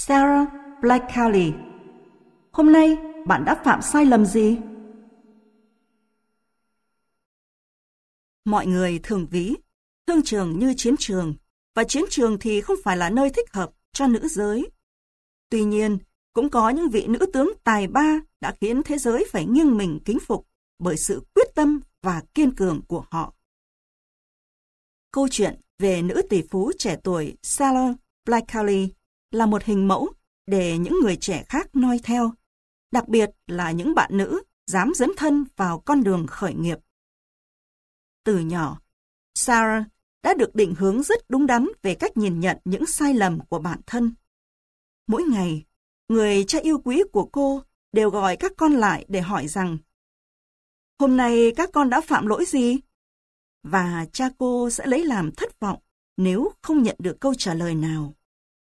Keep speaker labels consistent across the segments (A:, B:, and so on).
A: Sarah Blakely. Hôm nay bạn đã phạm sai lầm gì? Mọi người thường ví thương trường như chiến trường, và chiến trường thì không phải là nơi thích hợp cho nữ giới. Tuy nhiên, cũng có những vị nữ tướng tài ba đã khiến thế giới phải nghiêng mình kính phục bởi sự quyết tâm và kiên cường của họ. Câu chuyện về nữ tỷ phú trẻ tuổi Sarah Blakely là một hình mẫu để những người trẻ khác noi theo, đặc biệt là những bạn nữ dám dấn thân vào con đường khởi nghiệp. Từ nhỏ, Sarah đã được định hướng rất đúng đắn về cách nhìn nhận những sai lầm của bản thân. Mỗi ngày, người cha yêu quý của cô đều gọi các con lại để hỏi rằng: hôm nay các con đã phạm lỗi gì? Và cha cô sẽ lấy làm thất vọng nếu không nhận được câu trả lời nào.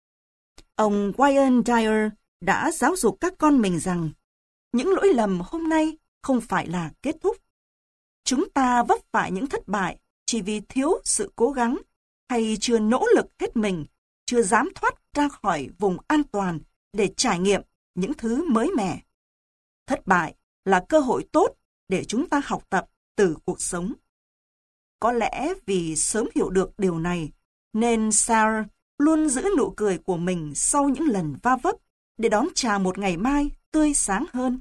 A: Ông Wayne Dyer đã giáo dục các con mình rằng những lỗi lầm hôm nay không phải là kết thúc. Chúng ta vấp phải những thất bại chỉ vì thiếu sự cố gắng hay chưa nỗ lực hết mình, chưa dám thoát ra khỏi vùng an toàn để trải nghiệm những thứ mới mẻ. Thất bại là cơ hội tốt để chúng ta học tập từ cuộc sống. Có lẽ vì sớm hiểu được điều này, nên Sarah luôn giữ nụ cười của mình sau những lần va vấp để đón chào một ngày mai tươi sáng hơn.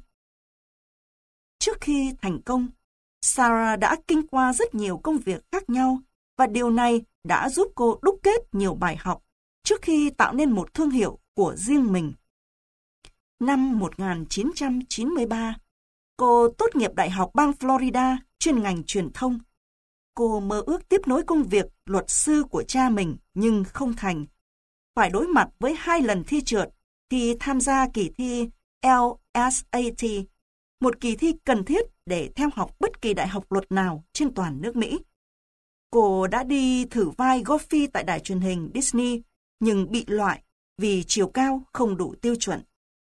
A: Trước khi thành công, Sarah đã kinh qua rất nhiều công việc khác nhau, và điều này đã giúp cô đúc kết nhiều bài học trước khi tạo nên một thương hiệu của riêng mình. Năm 1993, cô tốt nghiệp Đại học bang Florida chuyên ngành truyền thông. Cô mơ ước tiếp nối công việc luật sư của cha mình nhưng không thành. Phải đối mặt với 2 lần thi trượt khi tham gia kỳ thi LSAT, một kỳ thi cần thiết để theo học bất kỳ đại học luật nào trên toàn nước Mỹ. Cô đã đi thử vai Goofy tại đài truyền hình Disney, nhưng bị loại vì chiều cao không đủ tiêu chuẩn.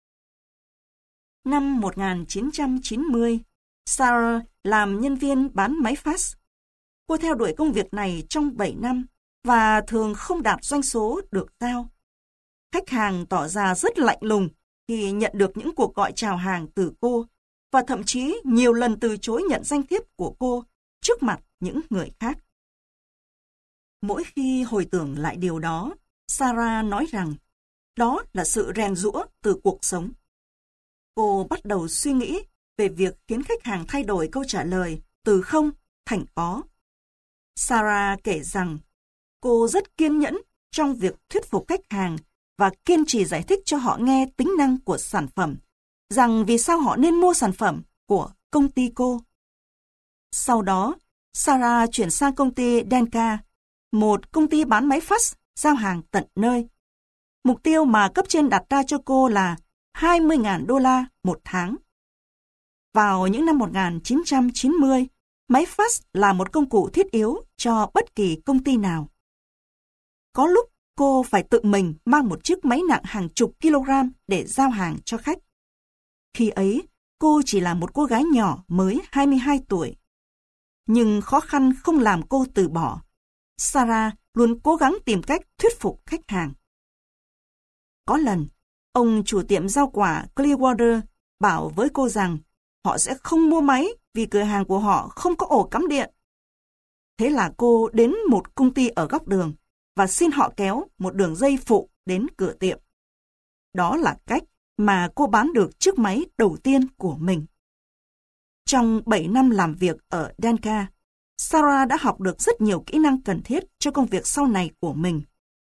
A: Năm 1990, Sarah làm nhân viên bán máy fax. Cô theo đuổi công việc này trong 7 năm và thường không đạt doanh số được giao. Khách hàng tỏ ra rất lạnh lùng khi nhận được những cuộc gọi chào hàng từ cô, và thậm chí nhiều lần từ chối nhận danh thiếp của cô trước mặt những người khác. Mỗi khi hồi tưởng lại điều đó, Sarah nói rằng đó là sự rèn giũa từ cuộc sống. Cô bắt đầu suy nghĩ về việc khiến khách hàng thay đổi câu trả lời từ không thành có. Sarah kể rằng cô rất kiên nhẫn trong việc thuyết phục khách hàng và kiên trì giải thích cho họ nghe tính năng của sản phẩm, rằng vì sao họ nên mua sản phẩm của công ty cô. Sau đó, Sarah chuyển sang công ty Denka, một công ty bán máy fax giao hàng tận nơi. Mục tiêu mà cấp trên đặt ra cho cô là $20.000 một tháng. Vào những năm 1990, máy fax là một công cụ thiết yếu cho bất kỳ công ty nào. Có lúc cô phải tự mình mang một chiếc máy nặng hàng chục kg để giao hàng cho khách. Khi ấy, cô chỉ là một cô gái nhỏ mới 22 tuổi. Nhưng khó khăn không làm cô từ bỏ. Sarah luôn cố gắng tìm cách thuyết phục khách hàng. Có lần, ông chủ tiệm rau quả Clearwater bảo với cô rằng họ sẽ không mua máy vì cửa hàng của họ không có ổ cắm điện. Thế là cô đến một công ty ở góc đường và xin họ kéo một đường dây phụ đến cửa tiệm. Đó là cách mà cô bán được chiếc máy đầu tiên của mình. Trong 7 năm làm việc ở Denka, Sarah đã học được rất nhiều kỹ năng cần thiết cho công việc sau này của mình.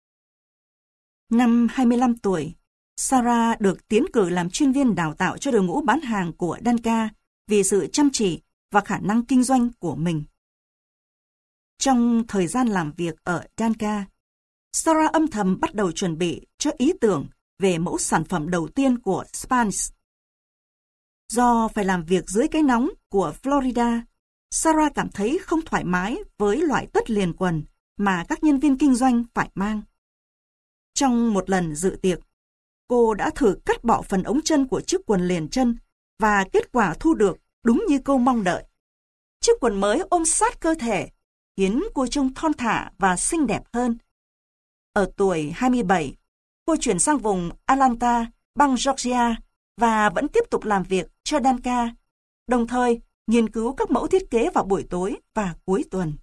A: Năm 25 tuổi, Sarah được tiến cử làm chuyên viên đào tạo cho đội ngũ bán hàng của Denka vì sự chăm chỉ và khả năng kinh doanh của mình. Trong thời gian làm việc ở Denka, Sarah âm thầm bắt đầu chuẩn bị cho ý tưởng về mẫu sản phẩm đầu tiên của Spanx. Do phải làm việc dưới cái nóng của Florida, Sarah cảm thấy không thoải mái với loại tất liền quần mà các nhân viên kinh doanh phải mang. Trong một lần dự tiệc, cô đã thử cắt bỏ phần ống chân của chiếc quần liền chân và kết quả thu được đúng như cô mong đợi. Chiếc quần mới ôm sát cơ thể, khiến cô trông thon thả và xinh đẹp hơn. Ở tuổi 27, cô chuyển sang vùng Atlanta, bang Georgia và vẫn tiếp tục làm việc cho Danca, đồng thời nghiên cứu các mẫu thiết kế vào buổi tối và cuối tuần.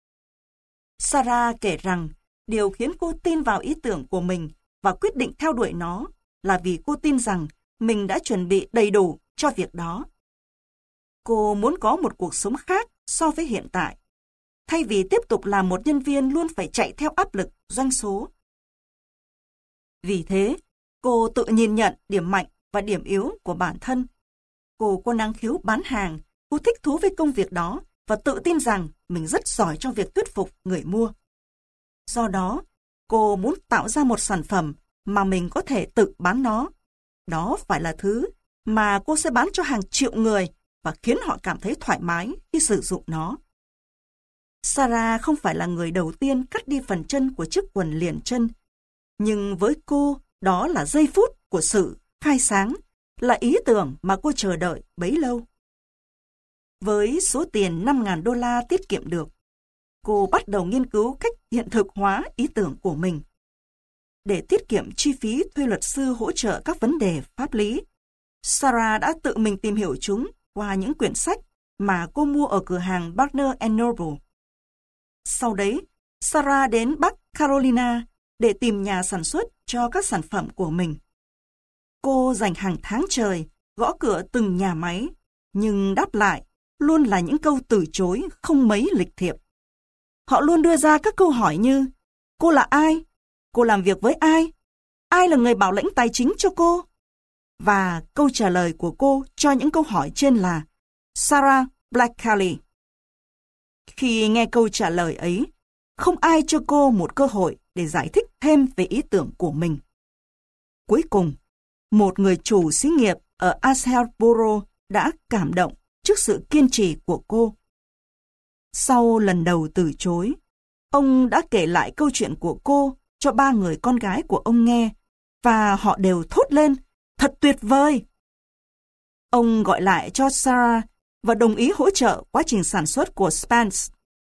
A: Sarah kể rằng điều khiến cô tin vào ý tưởng của mình và quyết định theo đuổi nó là vì cô tin rằng mình đã chuẩn bị đầy đủ cho việc đó. Cô muốn có một cuộc sống khác so với hiện tại, thay vì tiếp tục là một nhân viên luôn phải chạy theo áp lực doanh số. Vì thế, cô tự nhìn nhận điểm mạnh và điểm yếu của bản thân. Cô có năng khiếu bán hàng, cô thích thú với công việc đó và tự tin rằng mình rất giỏi trong việc thuyết phục người mua. Do đó, cô muốn tạo ra một sản phẩm mà mình có thể tự bán nó. Đó phải là thứ mà cô sẽ bán cho hàng triệu người và khiến họ cảm thấy thoải mái khi sử dụng nó. Sarah không phải là người đầu tiên cắt đi phần chân của chiếc quần liền chân, nhưng với cô, đó là giây phút của sự khai sáng, là ý tưởng mà cô chờ đợi bấy lâu. Với số tiền $5.000 tiết kiệm được, cô bắt đầu nghiên cứu cách hiện thực hóa ý tưởng của mình. Để tiết kiệm chi phí thuê luật sư hỗ trợ các vấn đề pháp lý, Sarah đã tự mình tìm hiểu chúng qua những quyển sách mà cô mua ở cửa hàng Barnes & Noble. Sau đấy, Sarah đến Bắc Carolina để tìm nhà sản xuất cho các sản phẩm của mình. Cô dành hàng tháng trời gõ cửa từng nhà máy, nhưng đáp lại luôn là những câu từ chối không mấy lịch thiệp. Họ luôn đưa ra các câu hỏi như: cô là ai? Cô làm việc với ai? Ai là người bảo lãnh tài chính cho cô? Và câu trả lời của cô cho những câu hỏi trên là Sarah Blackley. Khi nghe câu trả lời ấy, không ai cho cô một cơ hội để giải thích thêm về ý tưởng của mình. Cuối cùng, một người chủ xí nghiệp ở Asheboro đã cảm động trước sự kiên trì của cô. Sau lần đầu từ chối, ông đã kể lại câu chuyện của cô cho 3 người con gái của ông nghe, và họ đều thốt lên: thật tuyệt vời! Ông gọi lại cho Sarah và đồng ý hỗ trợ quá trình sản xuất của Spence.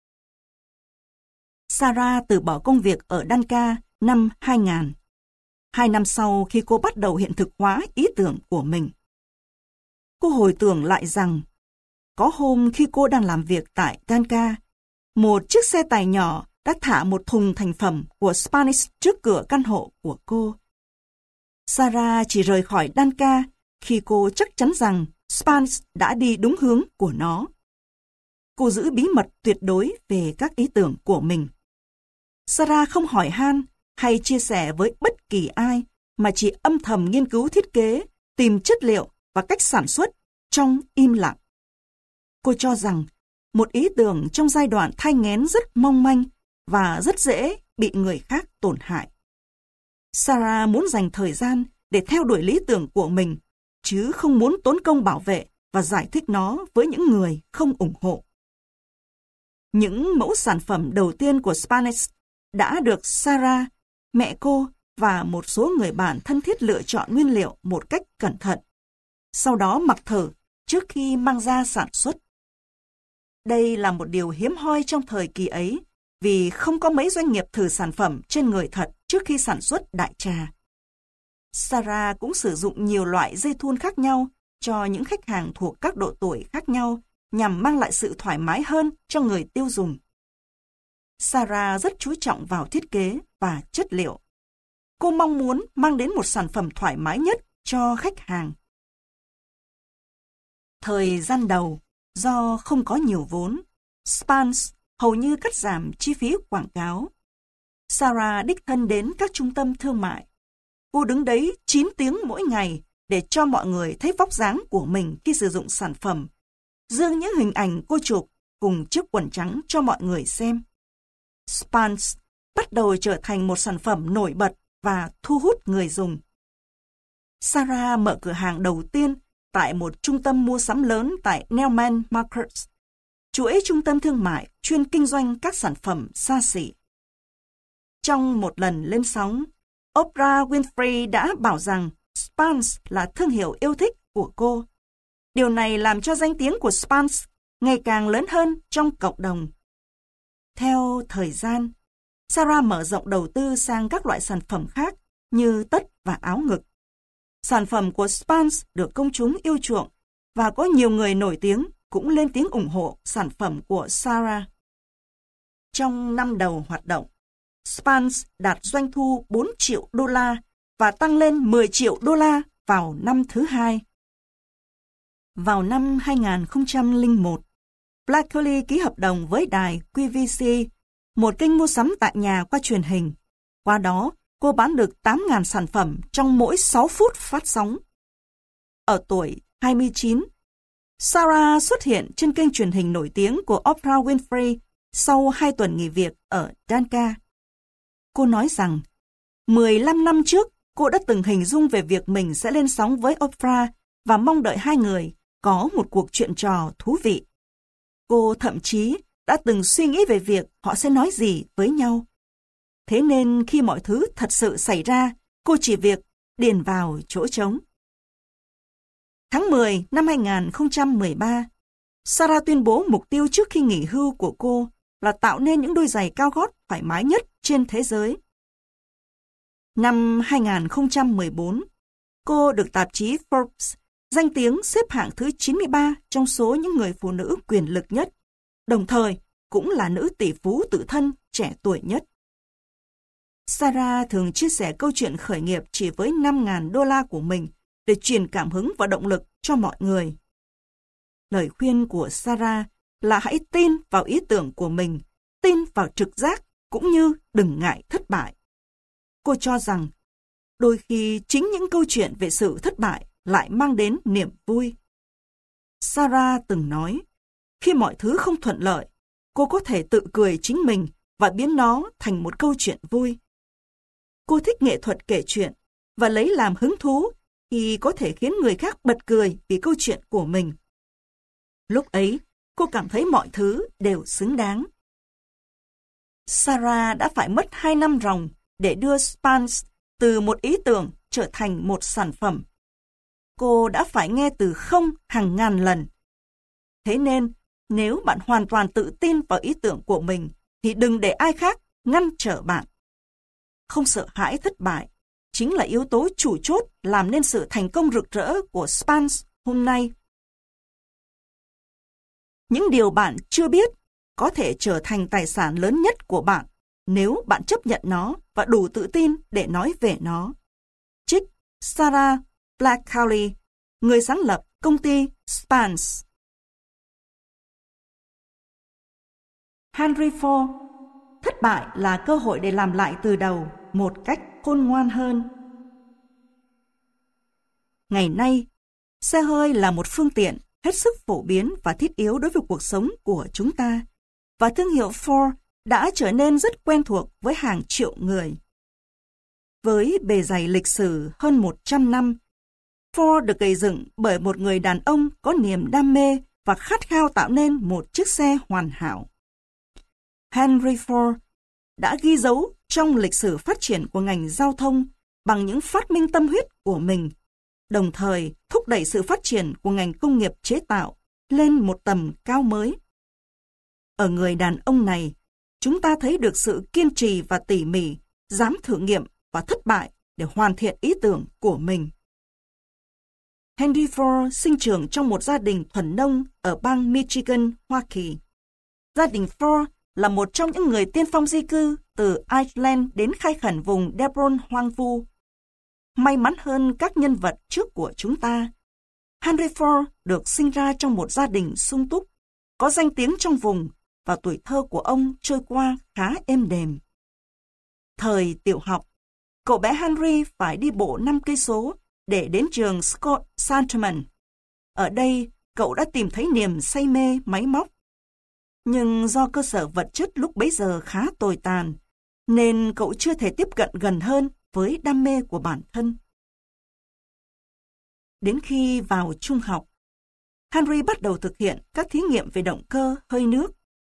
A: Sarah từ bỏ công việc ở Danca năm 2000, 2 năm sau khi cô bắt đầu hiện thực hóa ý tưởng của mình. Cô hồi tưởng lại rằng, có hôm khi cô đang làm việc tại Danca, một chiếc xe tải nhỏ đã thả một thùng thành phẩm của Spanish trước cửa căn hộ của cô. Sarah chỉ rời khỏi Danca khi cô chắc chắn rằng Spanish đã đi đúng hướng của nó. Cô giữ bí mật tuyệt đối về các ý tưởng của mình. Sarah không hỏi han hay chia sẻ với bất kỳ ai, mà chỉ âm thầm nghiên cứu thiết kế, tìm chất liệu và cách sản xuất trong im lặng. Cô cho rằng một ý tưởng trong giai đoạn thai nghén rất mong manh và rất dễ bị người khác tổn hại. Sarah muốn dành thời gian để theo đuổi lý tưởng của mình, chứ không muốn tốn công bảo vệ và giải thích nó với những người không ủng hộ. Những mẫu sản phẩm đầu tiên của Spanish đã được Sarah, mẹ cô và một số người bạn thân thiết lựa chọn nguyên liệu một cách cẩn thận, sau đó mặc thử trước khi mang ra sản xuất. Đây là một điều hiếm hoi trong thời kỳ ấy, vì không có mấy doanh nghiệp thử sản phẩm trên người thật trước khi sản xuất đại trà. Sarah cũng sử dụng nhiều loại dây thun khác nhau cho những khách hàng thuộc các độ tuổi khác nhau nhằm mang lại sự thoải mái hơn cho người tiêu dùng. Sarah rất chú trọng vào thiết kế và chất liệu. Cô mong muốn mang đến một sản phẩm thoải mái nhất cho khách hàng. Thời gian đầu, do không có nhiều vốn, Spence hầu như cắt giảm chi phí quảng cáo. Sarah đích thân đến các trung tâm thương mại. Cô đứng đấy 9 tiếng mỗi ngày để cho mọi người thấy vóc dáng của mình khi sử dụng sản phẩm, dương những hình ảnh cô chụp cùng chiếc quần trắng cho mọi người xem. Spence bắt đầu trở thành một sản phẩm nổi bật và thu hút người dùng. Sarah mở cửa hàng đầu tiên tại một trung tâm mua sắm lớn tại Neiman Marcus, chuỗi trung tâm thương mại chuyên kinh doanh các sản phẩm xa xỉ. Trong một lần lên sóng, Oprah Winfrey đã bảo rằng Spence là thương hiệu yêu thích của cô. Điều này làm cho danh tiếng của Spence ngày càng lớn hơn trong cộng đồng. Theo thời gian, Sarah mở rộng đầu tư sang các loại sản phẩm khác như tất và áo ngực. Sản phẩm của Spans được công chúng yêu chuộng và có nhiều người nổi tiếng cũng lên tiếng ủng hộ sản phẩm của Zara. Trong năm đầu hoạt động, Spans đạt doanh thu 4 triệu đô la và tăng lên 10 triệu đô la vào năm thứ hai. Vào năm 2001, Blackley ký hợp đồng với đài QVC, một kênh mua sắm tại nhà qua truyền hình. Qua đó, cô bán được 8.000 sản phẩm trong mỗi 6 phút phát sóng. Ở tuổi 29, Sarah xuất hiện trên kênh truyền hình nổi tiếng của Oprah Winfrey sau 2 tuần nghỉ việc ở Dhaka. Cô nói rằng, 15 năm trước, cô đã từng hình dung về việc mình sẽ lên sóng với Oprah và mong đợi hai người có một cuộc chuyện trò thú vị. Cô thậm chí đã từng suy nghĩ về việc họ sẽ nói gì với nhau. Thế nên khi mọi thứ thật sự xảy ra, cô chỉ việc điền vào chỗ trống. Tháng 10 năm 2013, Sarah tuyên bố mục tiêu trước khi nghỉ hưu của cô là tạo nên những đôi giày cao gót thoải mái nhất trên thế giới. Năm 2014, cô được tạp chí Forbes danh tiếng xếp hạng thứ 93 trong số những người phụ nữ quyền lực nhất, đồng thời cũng là nữ tỷ phú tự thân trẻ tuổi nhất. Sarah thường chia sẻ câu chuyện khởi nghiệp chỉ với 5.000 đô la của mình để truyền cảm hứng và động lực cho mọi người. Lời khuyên của Sarah là hãy tin vào ý tưởng của mình, tin vào trực giác cũng như đừng ngại thất bại. Cô cho rằng, đôi khi chính những câu chuyện về sự thất bại lại mang đến niềm vui. Sarah từng nói, khi mọi thứ không thuận lợi, cô có thể tự cười chính mình và biến nó thành một câu chuyện vui. Cô thích nghệ thuật kể chuyện và lấy làm hứng thú khi có thể khiến người khác bật cười vì câu chuyện của mình. Lúc ấy, cô cảm thấy mọi thứ đều xứng đáng. Sarah đã phải mất 2 năm ròng để đưa Spans từ một ý tưởng trở thành một sản phẩm. Cô đã phải nghe từ không hàng ngàn lần. Thế nên, nếu bạn hoàn toàn tự tin vào ý tưởng của mình, thì đừng để ai khác ngăn trở bạn. Không sợ hãi thất bại, chính là yếu tố chủ chốt làm nên sự thành công rực rỡ của Spans hôm nay. Những điều bạn chưa biết có thể trở thành tài sản lớn nhất của bạn nếu bạn chấp nhận nó và đủ tự tin để nói về nó. Trích Sarah Blackley, người sáng lập công ty Spans. Henry Ford, thất bại là cơ hội để làm lại từ đầu một cách khôn ngoan hơn. Ngày nay, xe hơi là một phương tiện hết sức phổ biến và thiết yếu đối với cuộc sống của chúng ta, và thương hiệu Ford đã trở nên rất quen thuộc với hàng triệu người. Với bề dày lịch sử hơn 100 năm, Ford được gây dựng bởi một người đàn ông có niềm đam mê và khát khao tạo nên một chiếc xe hoàn hảo. Henry Ford đã ghi dấu trong lịch sử phát triển của ngành giao thông bằng những phát minh tâm huyết của mình, đồng thời thúc đẩy sự phát triển của ngành công nghiệp chế tạo lên một tầm cao mới. Ở người đàn ông này, chúng ta thấy được sự kiên trì và tỉ mỉ, dám thử nghiệm và thất bại để hoàn thiện ý tưởng của mình. Henry Ford sinh trưởng trong một gia đình thuần nông ở bang Michigan, Hoa Kỳ. Gia đình Ford là một trong những người tiên phong di cư từ Ireland đến khai khẩn vùng Devon hoang vu. May mắn hơn các nhân vật trước của chúng ta, Henry Ford được sinh ra trong một gia đình sung túc, có danh tiếng trong vùng, và tuổi thơ của ông trôi qua khá êm đềm. Thời tiểu học, cậu bé Henry phải đi bộ 5 cây số để đến trường Scott Sandman. Ở đây, cậu đã tìm thấy niềm say mê máy móc. Nhưng do cơ sở vật chất lúc bấy giờ khá tồi tàn, nên cậu chưa thể tiếp cận gần hơn với đam mê của bản thân. Đến khi vào trung học, Henry bắt đầu thực hiện các thí nghiệm về động cơ hơi nước.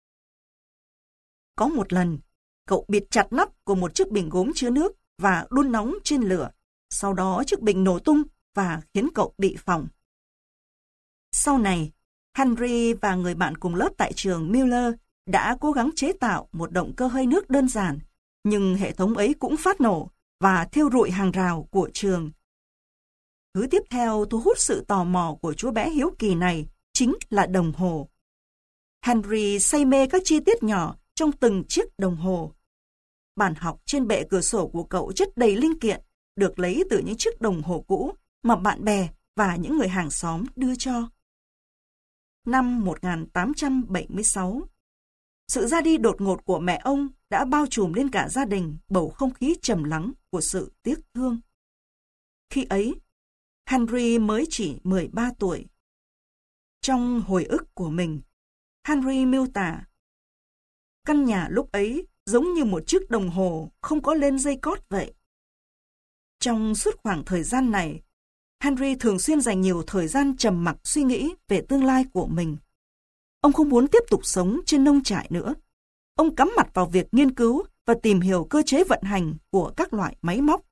A: Có một lần, cậu bịt chặt nắp của một chiếc bình gốm chứa nước và đun nóng trên lửa. Sau đó chiếc bình nổ tung và khiến cậu bị phỏng. Sau này, Henry và người bạn cùng lớp tại trường Miller đã cố gắng chế tạo một động cơ hơi nước đơn giản, nhưng hệ thống ấy cũng phát nổ và thiêu rụi hàng rào của trường. Thứ tiếp theo thu hút sự tò mò của chú bé hiếu kỳ này chính là đồng hồ. Henry say mê các chi tiết nhỏ trong từng chiếc đồng hồ. Bàn học trên bệ cửa sổ của cậu chất đầy linh kiện được lấy từ những chiếc đồng hồ cũ mà bạn bè và những người hàng xóm đưa cho. Năm 1876, sự ra đi đột ngột của mẹ ông đã bao trùm lên cả gia đình bầu không khí trầm lắng của sự tiếc thương. Khi ấy, Henry mới chỉ 13 tuổi. Trong hồi ức của mình, Henry miêu tả, căn nhà lúc ấy giống như một chiếc đồng hồ không có lên dây cót vậy. Trong suốt khoảng thời gian này, Henry thường xuyên dành nhiều thời gian trầm mặc suy nghĩ về tương lai của mình. Ông không muốn tiếp tục sống trên nông trại nữa. Ông cắm mặt vào việc nghiên cứu và tìm hiểu cơ chế vận hành của các loại máy móc.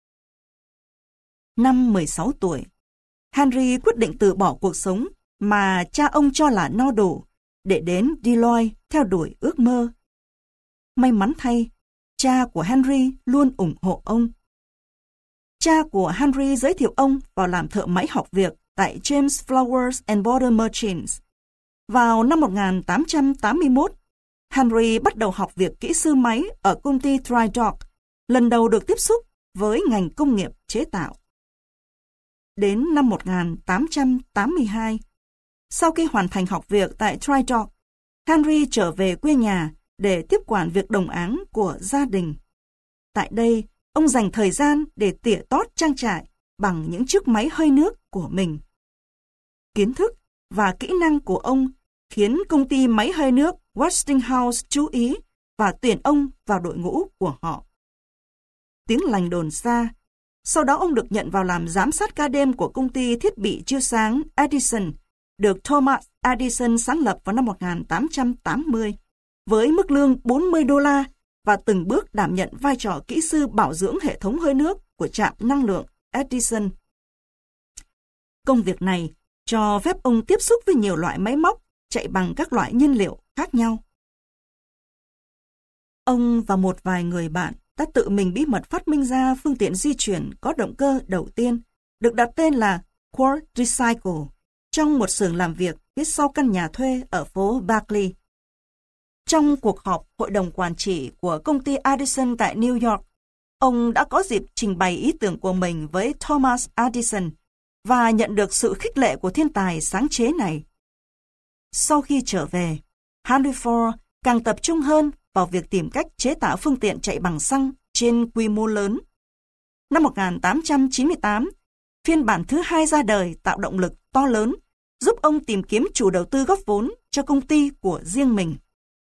A: Năm 16 tuổi, Henry quyết định từ bỏ cuộc sống mà cha ông cho là no đủ để đến Deloitte theo đuổi ước mơ. May mắn thay, cha của Henry luôn ủng hộ ông. Cha của Henry giới thiệu ông vào làm thợ máy học việc tại James Flowers and Border Merchants. Vào năm 1881, Henry bắt đầu học việc kỹ sư máy ở công ty Trident, lần đầu được tiếp xúc với ngành công nghiệp chế tạo. Đến năm 1882, sau khi hoàn thành học việc tại Trident, Henry trở về quê nhà để tiếp quản việc đồng áng của gia đình. Tại đây, ông dành thời gian để tỉa tót trang trại bằng những chiếc máy hơi nước của mình. Kiến thức và kỹ năng của ông khiến công ty máy hơi nước Westinghouse chú ý và tuyển ông vào đội ngũ của họ. Tiếng lành đồn xa, sau đó ông được nhận vào làm giám sát ca đêm của công ty thiết bị chiếu sáng Edison, được Thomas Edison sáng lập vào năm 1880, với mức lương $40 và từng bước đảm nhận vai trò kỹ sư bảo dưỡng hệ thống hơi nước của trạm năng lượng Edison. Công việc này cho phép ông tiếp xúc với nhiều loại máy móc chạy bằng các loại nhiên liệu khác nhau. Ông và một vài người bạn đã tự mình bí mật phát minh ra phương tiện di chuyển có động cơ đầu tiên, được đặt tên là Quartz Recycle, trong một xưởng làm việc phía sau căn nhà thuê ở phố Berkeley. Trong cuộc họp hội đồng quản trị của công ty Edison tại New York, ông đã có dịp trình bày ý tưởng của mình với Thomas Edison và nhận được sự khích lệ của thiên tài sáng chế này. Sau khi trở về, Henry Ford càng tập trung hơn vào việc tìm cách chế tạo phương tiện chạy bằng xăng trên quy mô lớn. Năm 1898, phiên bản thứ hai ra đời tạo động lực to lớn, giúp ông tìm kiếm chủ đầu tư góp vốn cho công ty của riêng mình.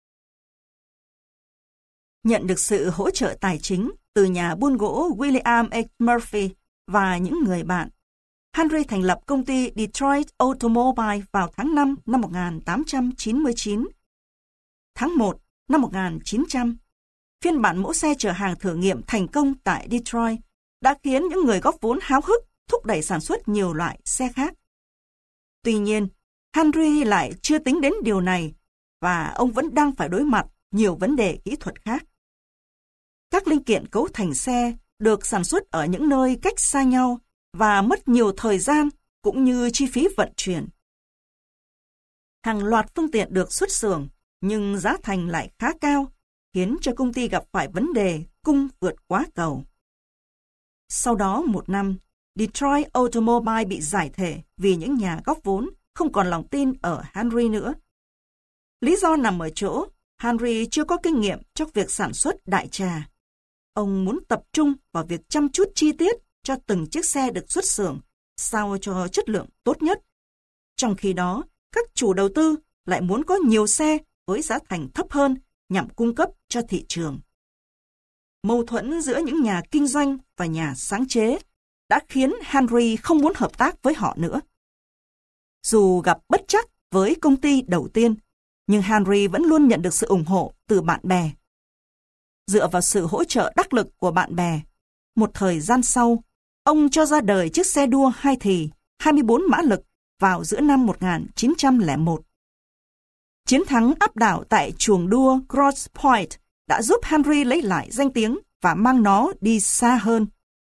A: Nhận được sự hỗ trợ tài chính từ nhà buôn gỗ William H. Murphy và những người bạn, Henry thành lập công ty Detroit Automobile vào tháng 5 năm 1899. Tháng 1 năm 1900, phiên bản mẫu xe chở hàng thử nghiệm thành công tại Detroit đã khiến những người góp vốn háo hức thúc đẩy sản xuất nhiều loại xe khác. Tuy nhiên, Henry lại chưa tính đến điều này và ông vẫn đang phải đối mặt nhiều vấn đề kỹ thuật khác. Các linh kiện cấu thành xe được sản xuất ở những nơi cách xa nhau và mất nhiều thời gian cũng như chi phí vận chuyển. Hàng loạt phương tiện được xuất xưởng nhưng giá thành lại khá cao, khiến cho công ty gặp phải vấn đề cung vượt quá cầu. Sau đó một năm, Detroit Automobile bị giải thể vì những nhà góp vốn không còn lòng tin ở Henry nữa. Lý do nằm ở chỗ Henry chưa có kinh nghiệm trong việc sản xuất đại trà. Ông muốn tập trung vào việc chăm chút chi tiết cho từng chiếc xe được xuất xưởng sao cho chất lượng tốt nhất. Trong khi đó, các chủ đầu tư lại muốn có nhiều xe với giá thành thấp hơn nhằm cung cấp cho thị trường. Mâu thuẫn giữa những nhà kinh doanh và nhà sáng chế đã khiến Henry không muốn hợp tác với họ nữa. Dù gặp bất trắc với công ty đầu tiên, nhưng Henry vẫn luôn nhận được sự ủng hộ từ bạn bè. Dựa vào sự hỗ trợ đắc lực của bạn bè, một thời gian sau, ông cho ra đời chiếc xe đua hai thì 24 mã lực vào giữa năm 1901. Chiến thắng áp đảo tại chuồng đua Grosse Pointe đã giúp Henry lấy lại danh tiếng và mang nó đi xa hơn.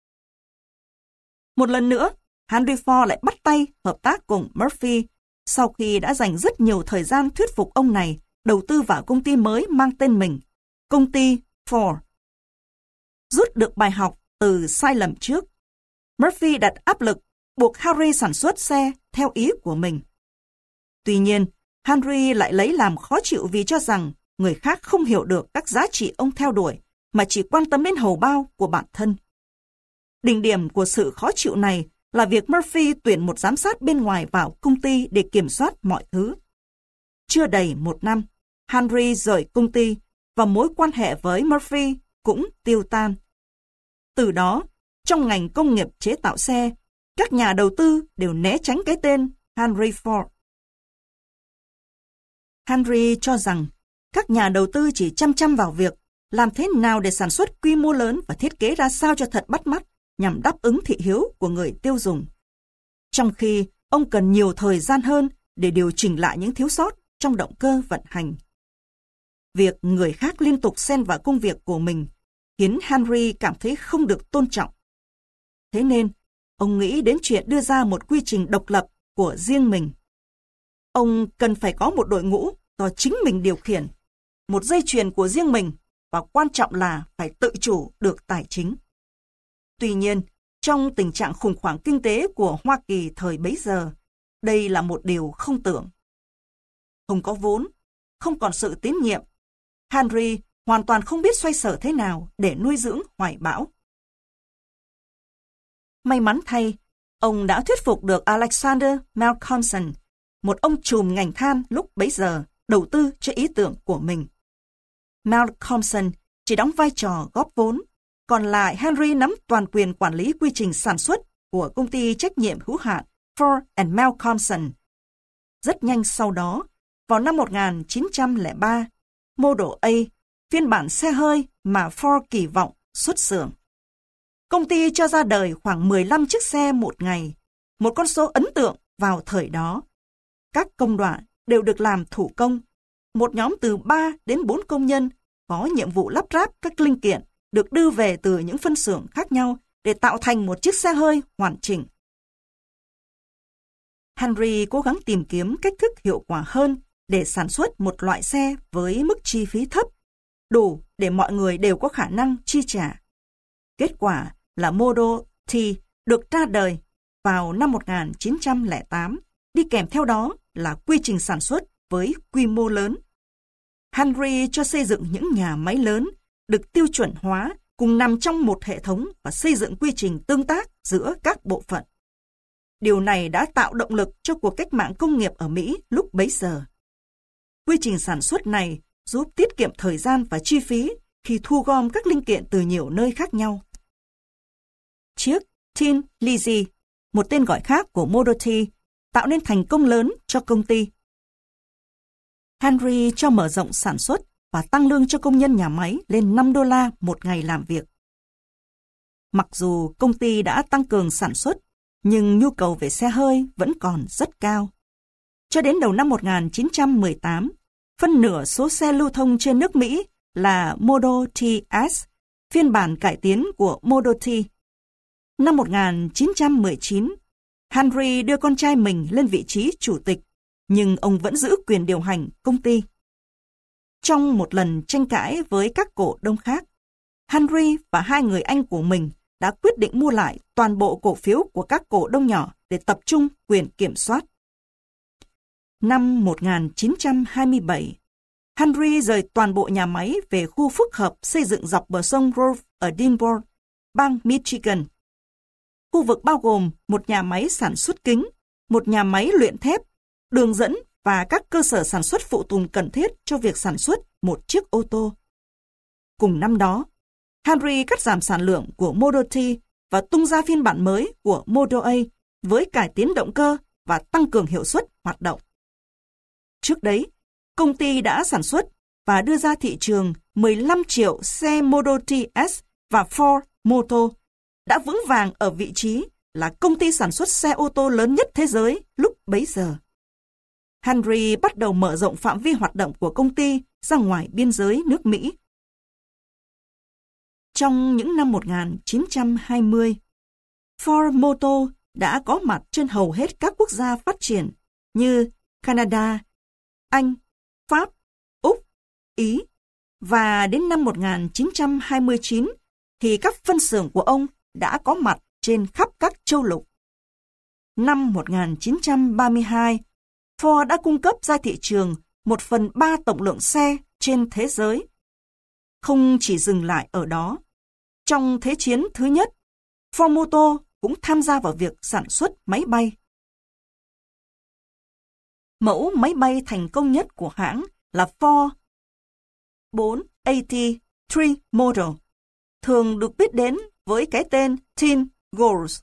A: Một lần nữa, Henry Ford lại bắt tay hợp tác cùng Murphy sau khi đã dành rất nhiều thời gian thuyết phục ông này đầu tư vào công ty mới mang tên mình, công ty Ford. Rút được bài học từ sai lầm trước, Murphy đặt áp lực buộc Henry sản xuất xe theo ý của mình. Tuy nhiên, Henry lại lấy làm khó chịu vì cho rằng người khác không hiểu được các giá trị ông theo đuổi mà chỉ quan tâm đến hầu bao của bản thân. Đỉnh điểm của sự khó chịu này là việc Murphy tuyển một giám sát bên ngoài vào công ty để kiểm soát mọi thứ. Chưa đầy một năm, Henry rời công ty và mối quan hệ với Murphy cũng tiêu tan. Từ đó, trong ngành công nghiệp chế tạo xe, các nhà đầu tư đều né tránh cái tên Henry Ford. Henry cho rằng các nhà đầu tư chỉ chăm chăm vào việc làm thế nào để sản xuất quy mô lớn và thiết kế ra sao cho thật bắt mắt nhằm đáp ứng thị hiếu của người tiêu dùng. Trong khi ông cần nhiều thời gian hơn để điều chỉnh lại những thiếu sót trong động cơ vận hành. Việc người khác liên tục xen vào công việc của mình khiến Henry cảm thấy không được tôn trọng. Thế nên, ông nghĩ đến chuyện đưa ra một quy trình độc lập của riêng mình. Ông cần phải có một đội ngũ do chính mình điều khiển, một dây chuyền của riêng mình và quan trọng là phải tự chủ được tài chính. Tuy nhiên, trong tình trạng khủng hoảng kinh tế của Hoa Kỳ thời bấy giờ, đây là một điều không tưởng. Không có vốn, không còn sự tín nhiệm, Henry hoàn toàn không biết xoay sở thế nào để nuôi dưỡng hoài bão. May mắn thay, ông đã thuyết phục được Alexander Malcolmson, một ông trùm ngành than lúc bấy giờ, đầu tư cho ý tưởng của mình. Malcolmson chỉ đóng vai trò góp vốn, còn lại Henry nắm toàn quyền quản lý quy trình sản xuất của công ty trách nhiệm hữu hạn Ford and Malcolmson. Rất nhanh sau đó, vào năm 1903, Model A, phiên bản xe hơi mà Ford kỳ vọng, xuất xưởng. Công ty cho ra đời khoảng 15 chiếc xe một ngày, một con số ấn tượng vào thời đó. Các công đoạn đều được làm thủ công. Một nhóm từ 3 đến 4 công nhân có nhiệm vụ lắp ráp các linh kiện được đưa về từ những phân xưởng khác nhau để tạo thành một chiếc xe hơi hoàn chỉnh. Henry cố gắng tìm kiếm cách thức hiệu quả hơn để sản xuất một loại xe với mức chi phí thấp, đủ để mọi người đều có khả năng chi trả. Kết quả là Model T được ra đời vào năm 1908, đi kèm theo đó là quy trình sản xuất với quy mô lớn. Henry cho xây dựng những nhà máy lớn, được tiêu chuẩn hóa cùng nằm trong một hệ thống và xây dựng quy trình tương tác giữa các bộ phận. Điều này đã tạo động lực cho cuộc cách mạng công nghiệp ở Mỹ lúc bấy giờ. Quy trình sản xuất này giúp tiết kiệm thời gian và chi phí khi thu gom các linh kiện từ nhiều nơi khác nhau. Chiếc Tin Lizzie, một tên gọi khác của Model T, tạo nên thành công lớn cho công ty. Henry cho mở rộng sản xuất và tăng lương cho công nhân nhà máy lên $5 một ngày làm việc. Mặc dù công ty đã tăng cường sản xuất, nhưng nhu cầu về xe hơi vẫn còn rất cao. Cho đến đầu năm 1918, phân nửa số xe lưu thông trên nước Mỹ là Model TS, phiên bản cải tiến của Model T. Năm 1919, Henry đưa con trai mình lên vị trí chủ tịch, nhưng ông vẫn giữ quyền điều hành công ty. Trong một lần tranh cãi với các cổ đông khác, Henry và hai người anh của mình đã quyết định mua lại toàn bộ cổ phiếu của các cổ đông nhỏ để tập trung quyền kiểm soát. Năm 1927, Henry rời toàn bộ nhà máy về khu phức hợp xây dựng dọc bờ sông Rogue ở Dearborn, bang Michigan. Khu vực bao gồm một nhà máy sản xuất kính, một nhà máy luyện thép, đường dẫn và các cơ sở sản xuất phụ tùng cần thiết cho việc sản xuất một chiếc ô tô. Cùng năm đó, Henry cắt giảm sản lượng của Model T và tung ra phiên bản mới của Model A với cải tiến động cơ và tăng cường hiệu suất hoạt động. Trước đấy, công ty đã sản xuất và đưa ra thị trường 15 triệu xe Model TS và Ford Motor, đã vững vàng ở vị trí là công ty sản xuất xe ô tô lớn nhất thế giới lúc bấy giờ. Henry bắt đầu mở rộng phạm vi hoạt động của công ty ra ngoài biên giới nước Mỹ. Trong những năm 1920, Ford Motor đã có mặt trên hầu hết các quốc gia phát triển như Canada, Anh, Pháp, Úc, Ý, và đến năm 1929 thì các phân xưởng của ông đã có mặt trên khắp các châu lục. Năm 1932, Ford đã cung cấp ra thị trường 1/3 tổng lượng xe trên thế giới. Không chỉ dừng lại ở đó, trong Thế chiến thứ nhất, Ford Motor cũng tham gia vào việc sản xuất máy bay. Mẫu máy bay thành công nhất của hãng là Ford 483 Model, thường được biết đến với cái tên Tin Ghost.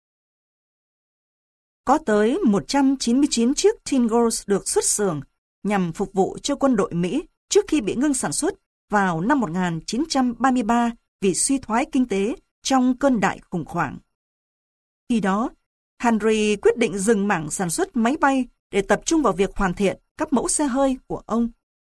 A: Có tới 199 chiếc Tin Ghost được xuất xưởng nhằm phục vụ cho quân đội Mỹ trước khi bị ngưng sản xuất vào năm 1933 vì suy thoái kinh tế trong cơn đại khủng hoảng. Khi đó, Henry quyết định dừng mảng sản xuất máy bay để tập trung vào việc hoàn thiện các mẫu xe hơi của ông.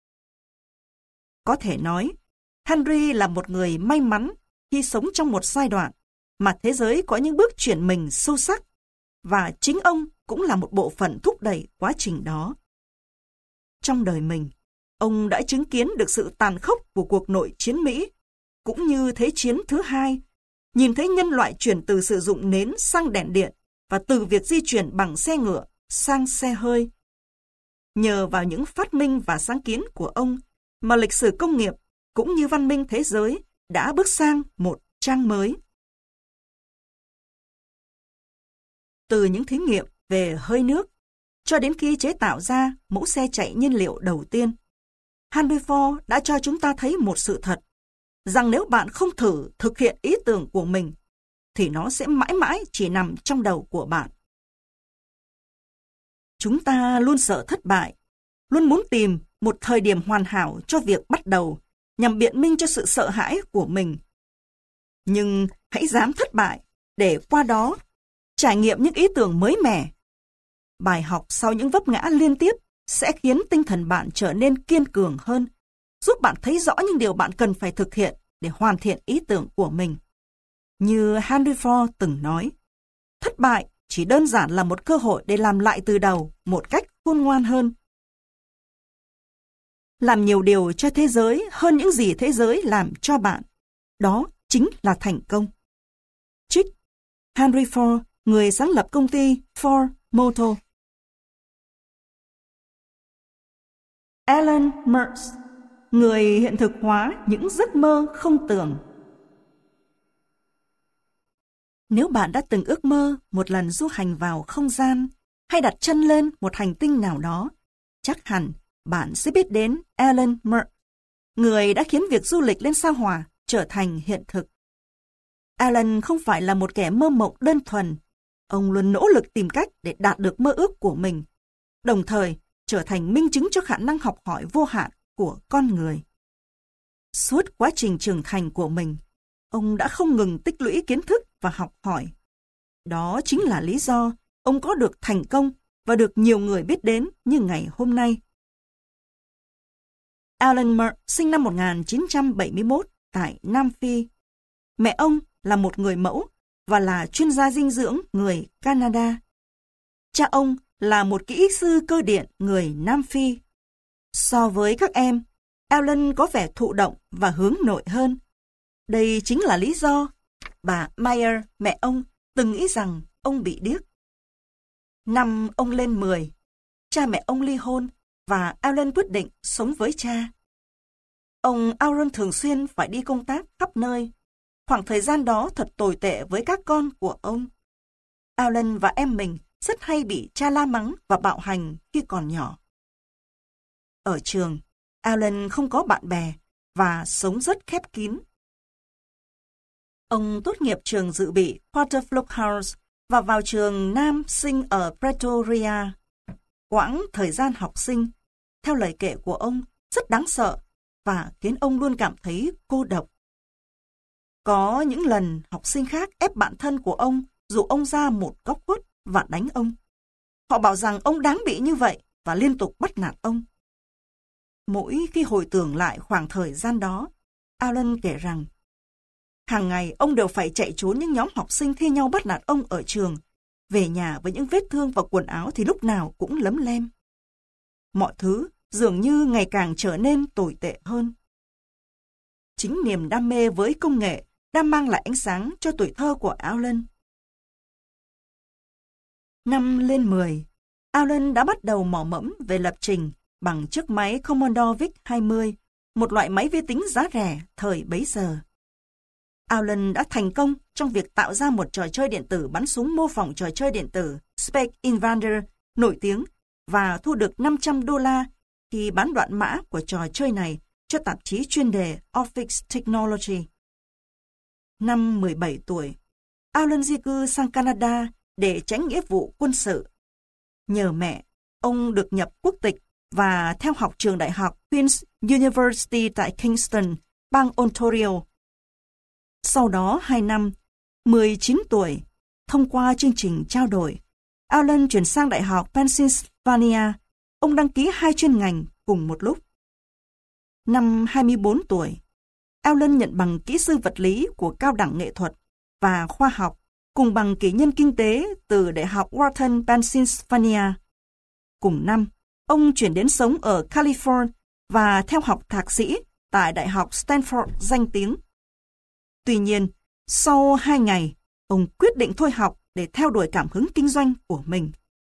A: Có thể nói, Henry là một người may mắn khi sống trong một giai đoạn mà thế giới có những bước chuyển mình sâu sắc, và chính ông cũng là một bộ phận thúc đẩy quá trình đó. Trong đời mình, ông đã chứng kiến được sự tàn khốc của cuộc nội chiến Mỹ, cũng như Thế chiến thứ hai, nhìn thấy nhân loại chuyển từ sử dụng nến sang đèn điện và từ việc di chuyển bằng xe ngựa sang xe hơi. Nhờ vào những phát minh và sáng kiến của ông mà lịch sử công nghiệp cũng như văn minh thế giới đã bước sang một trang mới. Từ những thí nghiệm về hơi nước cho đến khi chế tạo ra mẫu xe chạy nhiên liệu đầu tiên, Henry Ford đã cho chúng ta thấy một sự thật, rằng nếu bạn không thử thực hiện ý tưởng của mình, thì nó sẽ mãi mãi chỉ nằm trong đầu của bạn. Chúng ta luôn sợ thất bại, luôn muốn tìm một thời điểm hoàn hảo cho việc bắt đầu, nhằm biện minh cho sự sợ hãi của mình. Nhưng hãy dám thất bại, để qua đó trải nghiệm những ý tưởng mới mẻ. Bài học sau những vấp ngã liên tiếp sẽ khiến tinh thần bạn trở nên kiên cường hơn, giúp bạn thấy rõ những điều bạn cần phải thực hiện để hoàn thiện ý tưởng của mình. Như Henry Ford từng nói, thất bại chỉ đơn giản là một cơ hội để làm lại từ đầu một cách khôn ngoan hơn. Làm nhiều điều cho thế giới hơn những gì thế giới làm cho bạn. Đó chính là thành công. Trích Henry Ford, người sáng lập công ty Ford Motor. Alan Mertz, người hiện thực hóa những giấc mơ không tưởng. Nếu bạn đã từng ước mơ một lần du hành vào không gian hay đặt chân lên một hành tinh nào đó, chắc hẳn bạn sẽ biết đến Alan Mertz, người đã khiến việc du lịch lên sao Hỏa trở thành hiện thực. Alan không phải là một kẻ mơ mộng đơn thuần. Ông luôn nỗ lực tìm cách để đạt được mơ ước của mình, đồng thời trở thành minh chứng cho khả năng học hỏi vô hạn của con người. Suốt quá trình trưởng thành của mình, ông đã không ngừng tích lũy kiến thức và học hỏi. Đó chính là lý do ông có được thành công và được nhiều người biết đến như ngày hôm nay. Alan Mertz sinh năm 1971 tại Nam Phi. Mẹ ông là một người mẫu và là chuyên gia dinh dưỡng người Canada. Cha ông là một kỹ sư cơ điện người Nam Phi. So với các em, Alan có vẻ thụ động và hướng nội hơn. Đây chính là lý do bà Meyer, mẹ ông, từng nghĩ rằng ông bị điếc. Năm ông lên 10, cha mẹ ông ly hôn và Alan quyết định sống với cha. Ông Aaron thường xuyên phải đi công tác khắp nơi. Khoảng thời gian đó thật tồi tệ với các con của ông. Alan và em mình rất hay bị cha la mắng và bạo hành khi còn nhỏ. Ở trường, Alan không có bạn bè và sống rất khép kín. Ông tốt nghiệp trường dự bị Waterford House và vào trường Nam sinh ở Pretoria. Quãng thời gian học sinh, theo lời kể của ông, rất đáng sợ và khiến ông luôn cảm thấy cô độc. Có những lần học sinh khác ép bạn thân của ông dụ ông ra một góc khuất và đánh ông. Họ bảo rằng ông đáng bị như vậy và liên tục bắt nạt ông. Mỗi khi hồi tưởng lại khoảng thời gian đó, Alan kể rằng Hàng ngày ông đều phải chạy trốn những nhóm học sinh thi nhau bắt nạt ông ở trường. Về nhà với những vết thương và quần áo thì lúc nào cũng lấm lem. Mọi thứ dường như ngày càng trở nên tồi tệ hơn. Chính niềm đam mê với công nghệ đang mang lại ánh sáng cho tuổi thơ của Alan. Năm lên 10, Alan đã bắt đầu mò mẫm về lập trình bằng chiếc máy Commodore VIC-20, một loại máy vi tính giá rẻ thời bấy giờ. Alan đã thành công trong việc tạo ra một trò chơi điện tử bắn súng mô phỏng trò chơi điện tử Space Invader nổi tiếng và thu được $500 khi bán đoạn mã của trò chơi này cho tạp chí chuyên đề Office Technology. Năm 17 tuổi, Alan di cư sang Canada để tránh nghĩa vụ quân sự. Nhờ mẹ, ông được nhập quốc tịch và theo học trường đại học Queen's University tại Kingston, bang Ontario. Sau đó 2 năm, 19 tuổi, thông qua chương trình trao đổi, Alan chuyển sang Đại học Pennsylvania. Ông đăng ký 2 chuyên ngành cùng một lúc. Năm 24 tuổi, Alan nhận bằng kỹ sư vật lý của Cao đẳng Nghệ thuật và Khoa học cùng bằng kỹ nhân kinh tế từ Đại học Wharton, Pennsylvania. Cùng năm, ông chuyển đến sống ở California và theo học thạc sĩ tại Đại học Stanford danh tiếng. Tuy nhiên, sau 2 ngày, ông quyết định thôi học để theo đuổi cảm hứng kinh doanh của mình.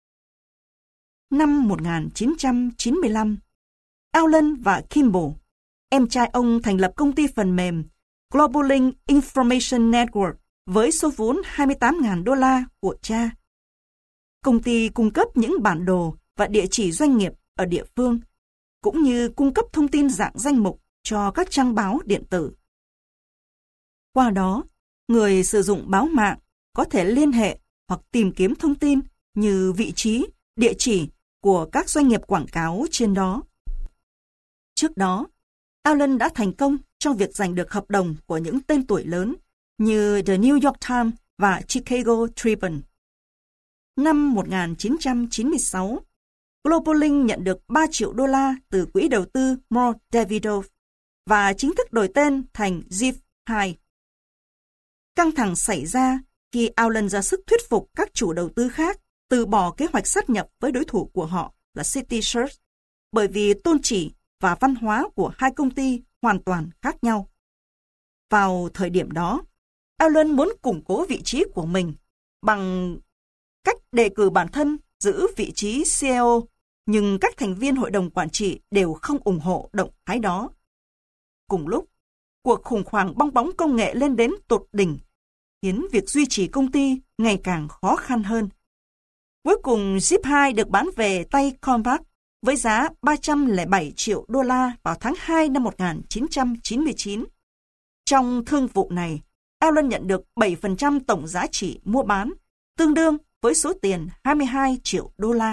A: Năm 1995, Alan và Kimball, em trai ông, thành lập công ty phần mềm Global Link Information Network với số vốn $28.000 của cha. Công ty cung cấp những bản đồ và địa chỉ doanh nghiệp ở địa phương, cũng như cung cấp thông tin dạng danh mục cho các trang báo điện tử. Qua đó, người sử dụng báo mạng có thể liên hệ hoặc tìm kiếm thông tin như vị trí, địa chỉ của các doanh nghiệp quảng cáo trên đó. Trước đó, Alan đã thành công trong việc giành được hợp đồng của những tên tuổi lớn như The New York Times và Chicago Tribune. Năm 1996, Global Link nhận được $3 triệu từ quỹ đầu tư Moore Davidoff và chính thức đổi tên thành Zip2. Căng thẳng xảy ra khi Alan ra sức thuyết phục các chủ đầu tư khác từ bỏ kế hoạch sát nhập với đối thủ của họ là City Search, bởi vì tôn chỉ và văn hóa của hai công ty hoàn toàn khác nhau. Vào thời điểm đó, Alan muốn củng cố vị trí của mình bằng cách đề cử bản thân giữ vị trí CEO, nhưng các thành viên hội đồng quản trị đều không ủng hộ động thái đó. Cùng lúc, cuộc khủng hoảng bong bóng công nghệ lên đến tột đỉnh, khiến việc duy trì công ty ngày càng khó khăn hơn. Cuối cùng, Zip2 được bán về tay Compaq với giá $307 triệu vào tháng 2 năm 1999. Trong thương vụ này, Alan nhận được 7% tổng giá trị mua bán, tương đương với số tiền $22 triệu.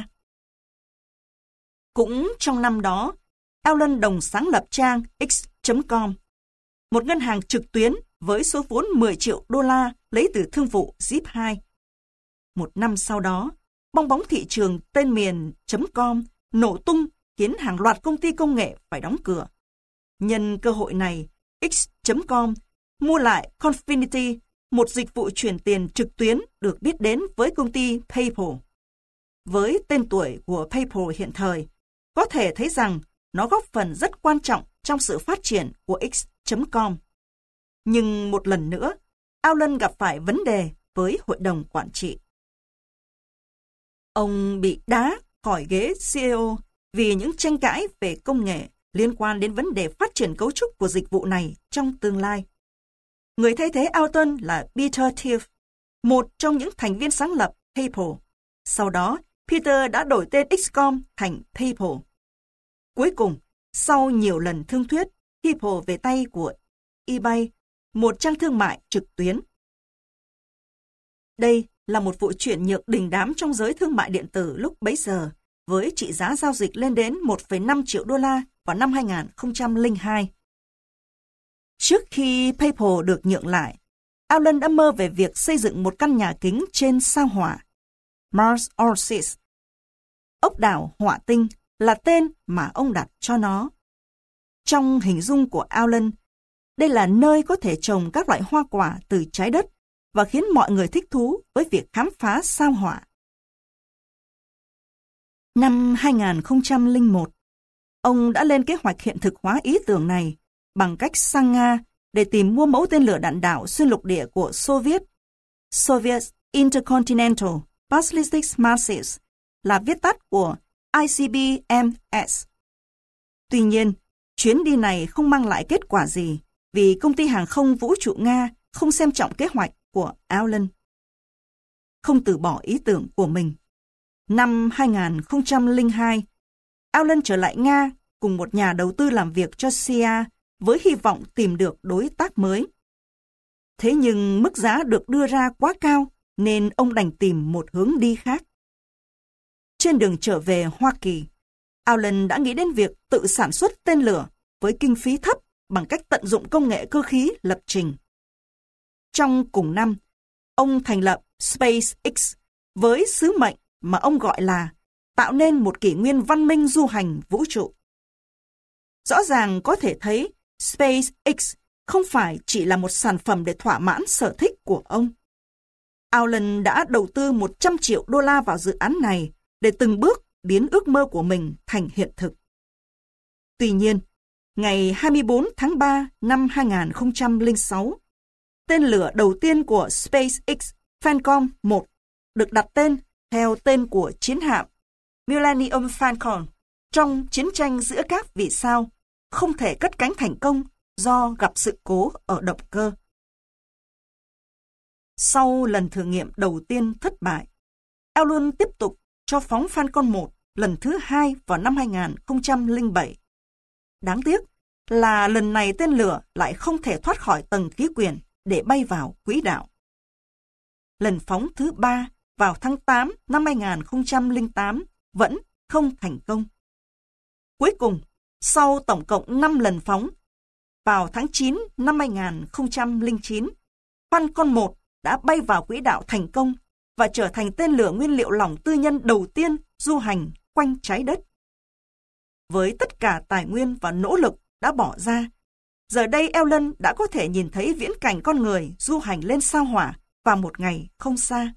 A: Cũng trong năm đó, Alan đồng sáng lập trang X.com, một ngân hàng trực tuyến với số vốn $10 triệu lấy từ thương vụ Zip2. Một năm sau đó, bong bóng thị trường tên miền .com nổ tung khiến hàng loạt công ty công nghệ phải đóng cửa. Nhân cơ hội này, X.com mua lại Confinity, một dịch vụ chuyển tiền trực tuyến được biết đến với công ty PayPal. Với tên tuổi của PayPal hiện thời, có thể thấy rằng nó góp phần rất quan trọng trong sự phát triển của X.com. Nhưng một lần nữa, Alan gặp phải vấn đề với hội đồng quản trị. Ông bị đá khỏi ghế CEO vì những tranh cãi về công nghệ liên quan đến vấn đề phát triển cấu trúc của dịch vụ này trong tương lai. Người thay thế Alan là Peter Thiel, một trong những thành viên sáng lập PayPal. Sau đó, Peter đã đổi tên X.com thành PayPal. Cuối cùng, sau nhiều lần thương thuyết, PayPal về tay của eBay, một trang thương mại trực tuyến. Đây là một vụ chuyển nhượng đình đám trong giới thương mại điện tử lúc bấy giờ, với trị giá giao dịch lên đến $1,5 triệu vào năm 2002. Trước khi PayPal được nhượng lại, Alan đã mơ về việc xây dựng một căn nhà kính trên sao Hỏa, Mars Oasis. Ốc đảo Hỏa tinh là tên mà ông đặt cho nó. Trong hình dung của Alan, đây là nơi có thể trồng các loại hoa quả từ trái đất và khiến mọi người thích thú với việc khám phá sao Hỏa. Năm 2001, ông đã lên kế hoạch hiện thực hóa ý tưởng này bằng cách sang Nga để tìm mua mẫu tên lửa đạn đạo xuyên lục địa của Soviet. Soviet Intercontinental Ballistic Missiles là viết tắt của ICBMs. Tuy nhiên, chuyến đi này không mang lại kết quả gì vì công ty hàng không vũ trụ Nga không xem trọng kế hoạch của Allen. Không từ bỏ ý tưởng của mình. Năm 2002, Allen trở lại Nga cùng một nhà đầu tư làm việc cho CIA với hy vọng tìm được đối tác mới. Thế nhưng mức giá được đưa ra quá cao nên ông đành tìm một hướng đi khác. Trên đường trở về Hoa Kỳ, Allen đã nghĩ đến việc tự sản xuất tên lửa với kinh phí thấp bằng cách tận dụng công nghệ cơ khí lập trình. Trong cùng năm, ông thành lập SpaceX với sứ mệnh mà ông gọi là tạo nên một kỷ nguyên văn minh du hành vũ trụ. Rõ ràng có thể thấy SpaceX không phải chỉ là một sản phẩm để thỏa mãn sở thích của ông. Allen đã đầu tư 100 triệu đô la vào dự án này để từng bước biến ước mơ của mình thành hiện thực. Tuy nhiên, ngày 24 tháng 3 năm 2006, tên lửa đầu tiên của SpaceX Falcon 1 được đặt tên theo tên của chiến hạm Millennium Falcon trong chiến tranh giữa các vì sao không thể cất cánh thành công do gặp sự cố ở động cơ. Sau lần thử nghiệm đầu tiên thất bại, Allen tiếp tục cho phóng Falcon 1 lần thứ hai vào năm 2007. Đáng tiếc là lần này tên lửa lại không thể thoát khỏi tầng khí quyển để bay vào quỹ đạo. Lần phóng thứ ba vào tháng 8 năm 2008 vẫn không thành công. Cuối cùng, sau tổng cộng 5 lần phóng, vào tháng 9 năm 2009, Falcon 1 đã bay vào quỹ đạo thành công và trở thành tên lửa nguyên liệu lỏng tư nhân đầu tiên du hành quanh trái đất. Với tất cả tài nguyên và nỗ lực đã bỏ ra, giờ đây Allen đã có thể nhìn thấy viễn cảnh con người du hành lên sao Hỏa vào một ngày không xa.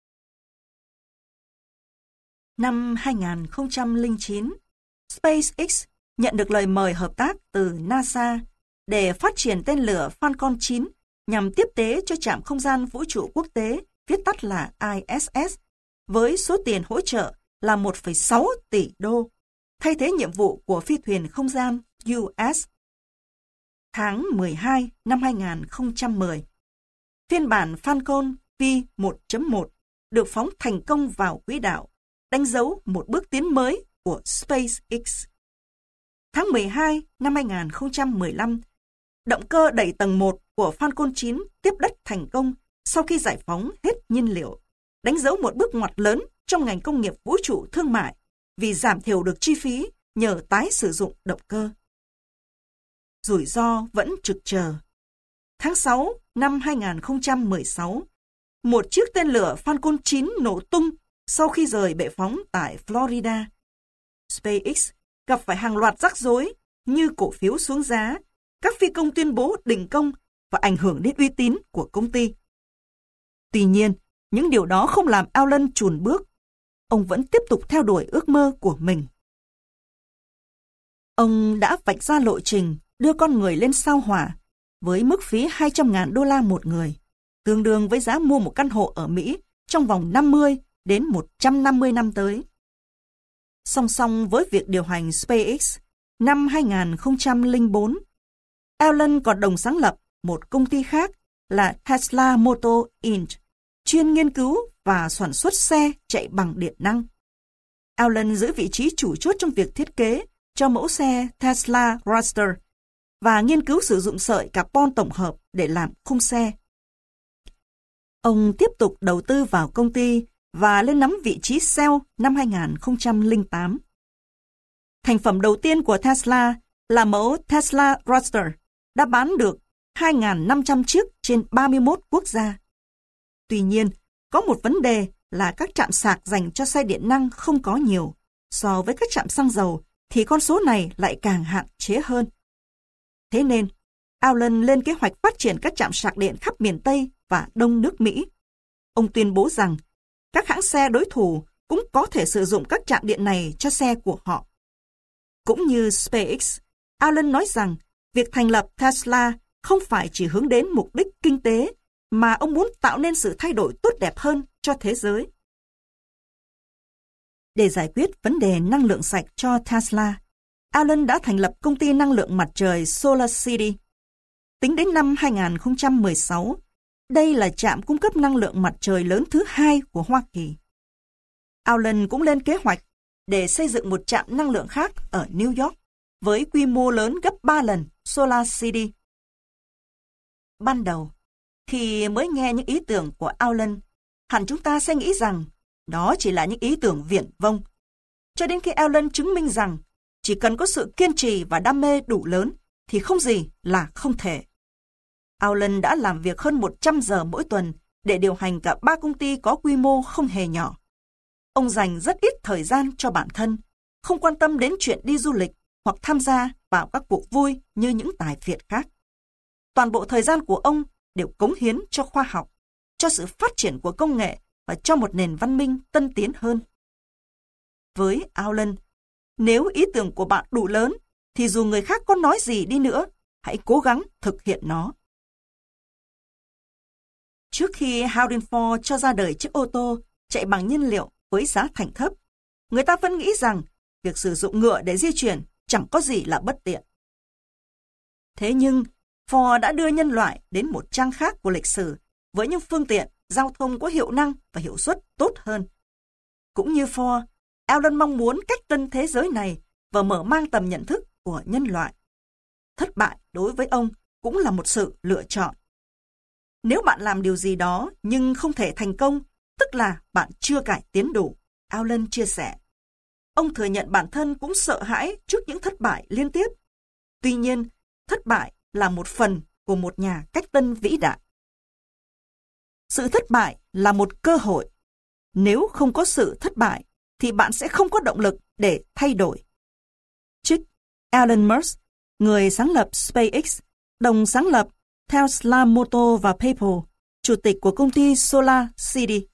A: Năm 2009, SpaceX nhận được lời mời hợp tác từ NASA để phát triển tên lửa Falcon 9 nhằm tiếp tế cho trạm không gian vũ trụ quốc tế, viết tắt là ISS, với số tiền hỗ trợ là 1,6 tỷ đô, thay thế nhiệm vụ của phi thuyền không gian US. Tháng 12 năm 2010, phiên bản Falcon V1.1 được phóng thành công vào quỹ đạo, đánh dấu một bước tiến mới của SpaceX. Tháng 12 năm 2015, động cơ đẩy tầng 1 của Falcon 9 tiếp đất thành công sau khi giải phóng hết nhiên liệu, đánh dấu một bước ngoặt lớn trong ngành công nghiệp vũ trụ thương mại vì giảm thiểu được chi phí nhờ tái sử dụng động cơ. Rủi ro vẫn trực chờ. Tháng 6 năm 2016, một chiếc tên lửa Falcon 9 nổ tung sau khi rời bệ phóng tại Florida. SpaceX gặp phải hàng loạt rắc rối như cổ phiếu xuống giá, các phi công tuyên bố đình công và ảnh hưởng đến uy tín của công ty. Tuy nhiên, những điều đó không làm Allen chùn bước. Ông vẫn tiếp tục theo đuổi ước mơ của mình. Ông đã vạch ra lộ trình đưa con người lên sao Hỏa với mức phí 200.000 đô la một người, tương đương với giá mua một căn hộ ở Mỹ trong vòng 50 đến 150 năm tới. Song song với việc điều hành SpaceX, năm 2004, Allen còn đồng sáng lập một công ty khác là Tesla Motor Inc., chuyên nghiên cứu và sản xuất xe chạy bằng điện năng. Allen giữ vị trí chủ chốt trong việc thiết kế cho mẫu xe Tesla Roadster và nghiên cứu sử dụng sợi carbon tổng hợp để làm khung xe. Ông tiếp tục đầu tư vào công ty và lên nắm vị trí CEO năm 2008. Thành phẩm đầu tiên của Tesla là mẫu Tesla Roadster đã bán được 2.500 chiếc trên 31 quốc gia. Tuy nhiên, có một vấn đề là các trạm sạc dành cho xe điện năng không có nhiều. So với các trạm xăng dầu thì con số này lại càng hạn chế hơn. Thế nên, Allen lên kế hoạch phát triển các trạm sạc điện khắp miền Tây và Đông nước Mỹ. Ông tuyên bố rằng các hãng xe đối thủ cũng có thể sử dụng các trạm điện này cho xe của họ. Cũng như SpaceX, Allen nói rằng việc thành lập Tesla không phải chỉ hướng đến mục đích kinh tế, mà ông muốn tạo nên sự thay đổi tốt đẹp hơn cho thế giới. Để giải quyết vấn đề năng lượng sạch cho Tesla, Allen đã thành lập công ty năng lượng mặt trời Solar City. Tính đến năm 2016, đây là trạm cung cấp năng lượng mặt trời lớn thứ 2 của Hoa Kỳ. Allen cũng lên kế hoạch để xây dựng một trạm năng lượng khác ở New York với quy mô lớn gấp 3 lần Solar City. Ban đầu, khi mới nghe những ý tưởng của Allen, hẳn chúng ta sẽ nghĩ rằng đó chỉ là những ý tưởng viển vông. Cho đến khi Allen chứng minh rằng chỉ cần có sự kiên trì và đam mê đủ lớn thì không gì là không thể. Allen đã làm việc hơn 100 giờ mỗi tuần để điều hành cả 3 công ty có quy mô không hề nhỏ. Ông dành rất ít thời gian cho bản thân, không quan tâm đến chuyện đi du lịch hoặc tham gia vào các cuộc vui như những tài phiệt khác. Toàn bộ thời gian của ông đều cống hiến cho khoa học, cho sự phát triển của công nghệ và cho một nền văn minh tân tiến hơn. Với Allen, nếu ý tưởng của bạn đủ lớn, thì dù người khác có nói gì đi nữa, hãy cố gắng thực hiện nó. Trước khi Henry Ford cho ra đời chiếc ô tô chạy bằng nhiên liệu với giá thành thấp, người ta vẫn nghĩ rằng việc sử dụng ngựa để di chuyển chẳng có gì là bất tiện. Thế nhưng, Ford đã đưa nhân loại đến một trang khác của lịch sử với những phương tiện giao thông có hiệu năng và hiệu suất tốt hơn. Cũng như Ford, Allen mong muốn cách tân thế giới này và mở mang tầm nhận thức của nhân loại. Thất bại đối với ông cũng là một sự lựa chọn. Nếu bạn làm điều gì đó nhưng không thể thành công, tức là bạn chưa cải tiến đủ, Allen chia sẻ. Ông thừa nhận bản thân cũng sợ hãi trước những thất bại liên tiếp. Tuy nhiên, thất bại là một phần của một nhà cách tân vĩ đại. Sự thất bại là một cơ hội. Nếu không có sự thất bại, thì bạn sẽ không có động lực để thay đổi. Trích Elon Musk, người sáng lập SpaceX, đồng sáng lập Tesla Motor và PayPal, chủ tịch của công ty Solar City.